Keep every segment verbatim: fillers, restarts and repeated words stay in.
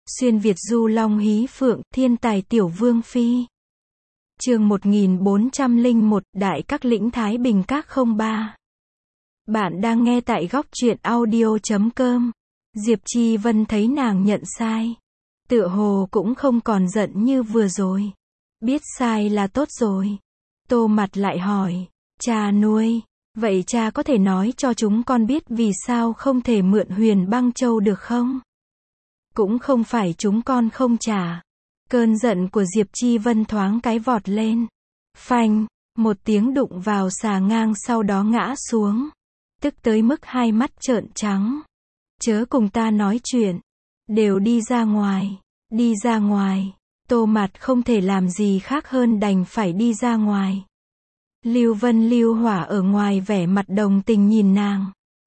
Xuyên Việt du long hí phượng, thiên tài tiểu vương phi. Chương một nghìn bốn trăm lẻ một, Đại Các Lĩnh Thái Bình Các không ba. Bạn đang nghe tại góc truyện audio chấm com. Diệp Chi Vân thấy nàng nhận sai. Tựa hồ cũng không còn giận như vừa rồi. Biết sai là tốt rồi. Tô Mặt lại hỏi, cha nuôi, vậy cha có thể nói cho chúng con biết vì sao không thể mượn Huyền Băng Châu được không? Cũng không phải chúng con không trả. Cơn giận của Diệp Chi Vân thoáng cái vọt lên. Phanh, một tiếng đụng vào xà ngang sau đó ngã xuống. Tức tới mức hai mắt trợn trắng. Chớ cùng ta nói chuyện. Đều đi ra ngoài. Đi ra ngoài. Tô Mặt không thể làm gì khác hơn đành phải đi ra ngoài. Lưu Vân Lưu Hỏa ở ngoài vẻ mặt đồng tình nhìn nàng.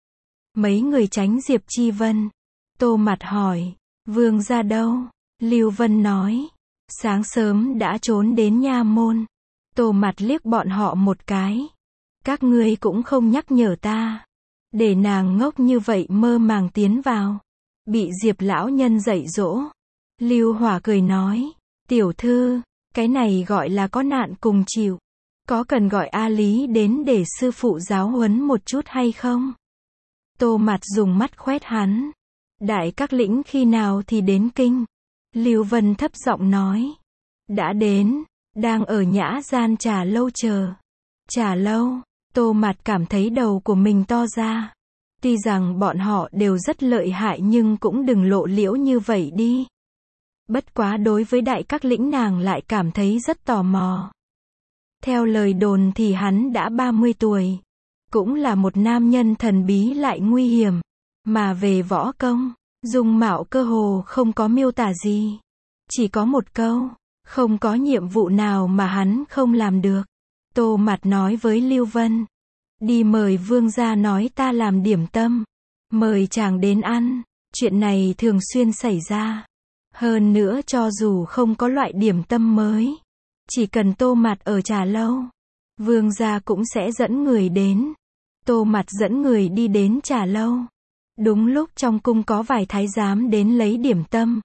Mấy người tránh Diệp Chi Vân. Tô Mặt hỏi, vương gia đâu? Lưu Vân nói, sáng sớm đã trốn đến nha môn. Tô Mặt liếc bọn họ một cái. Các ngươi cũng không nhắc nhở ta. Để nàng ngốc như vậy mơ màng tiến vào. Bị Diệp lão nhân dạy dỗ. Lưu Hỏa cười nói, tiểu thư, cái này gọi là có nạn cùng chịu. Có cần gọi A Lý đến để sư phụ giáo huấn một chút hay không? Tô Mặt dùng mắt khoét hắn. Đại Các Lĩnh khi nào thì đến kinh? Lưu Vân thấp giọng nói. Đã đến, đang ở nhã gian trà lâu chờ. Trà lâu, Tô Mặt cảm thấy đầu của mình to ra. Tuy rằng bọn họ đều rất lợi hại nhưng cũng đừng lộ liễu như vậy đi. Bất quá đối với Đại Các Lĩnh nàng lại cảm thấy rất tò mò. Theo lời đồn thì hắn đã ba mươi tuổi. Cũng là một nam nhân thần bí lại nguy hiểm. Mà về võ công, dung mạo cơ hồ không có miêu tả gì. Chỉ có một câu, không có nhiệm vụ nào mà hắn không làm được. Tô Mặt nói với Lưu Vân. Đi mời vương gia nói ta làm điểm tâm. Mời chàng đến ăn. Chuyện này thường xuyên xảy ra. Hơn nữa cho dù không có loại điểm tâm mới. Chỉ cần Tô Mặt ở trà lâu. Vương gia cũng sẽ dẫn người đến. Tô Mặt dẫn người đi đến trà lâu. Đúng lúc trong cung có vài thái giám đến lấy điểm tâm.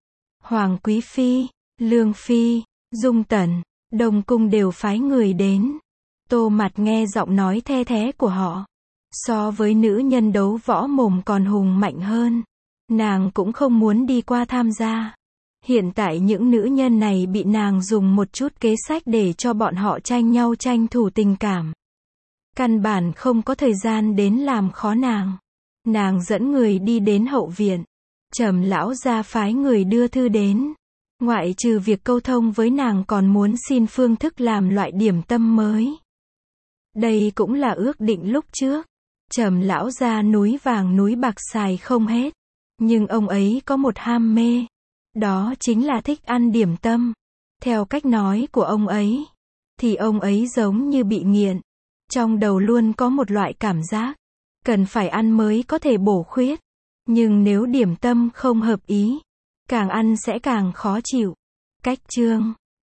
Hoàng Quý Phi, Lương Phi, Dung Tần, Đông Cung đều phái người đến. Tô Mặt nghe giọng nói the thé của họ. So với nữ nhân đấu võ mồm còn hùng mạnh hơn. Nàng cũng không muốn đi qua tham gia. Hiện tại những nữ nhân này bị nàng dùng một chút kế sách để cho bọn họ tranh nhau tranh thủ tình cảm. Căn bản không có thời gian đến làm khó nàng. Nàng dẫn người đi đến hậu viện. Trầm lão gia phái người đưa thư đến. Ngoại trừ việc câu thông với nàng còn muốn xin phương thức làm loại điểm tâm mới. Đây cũng là ước định lúc trước. Trầm lão gia núi vàng núi bạc xài không hết. Nhưng ông ấy có một ham mê. Đó chính là thích ăn điểm tâm. Theo cách nói của ông ấy, thì ông ấy giống như bị nghiện. Trong đầu luôn có một loại cảm giác. Cần phải ăn mới có thể bổ khuyết. Nhưng nếu điểm tâm không hợp ý, càng ăn sẽ càng khó chịu. Cách chương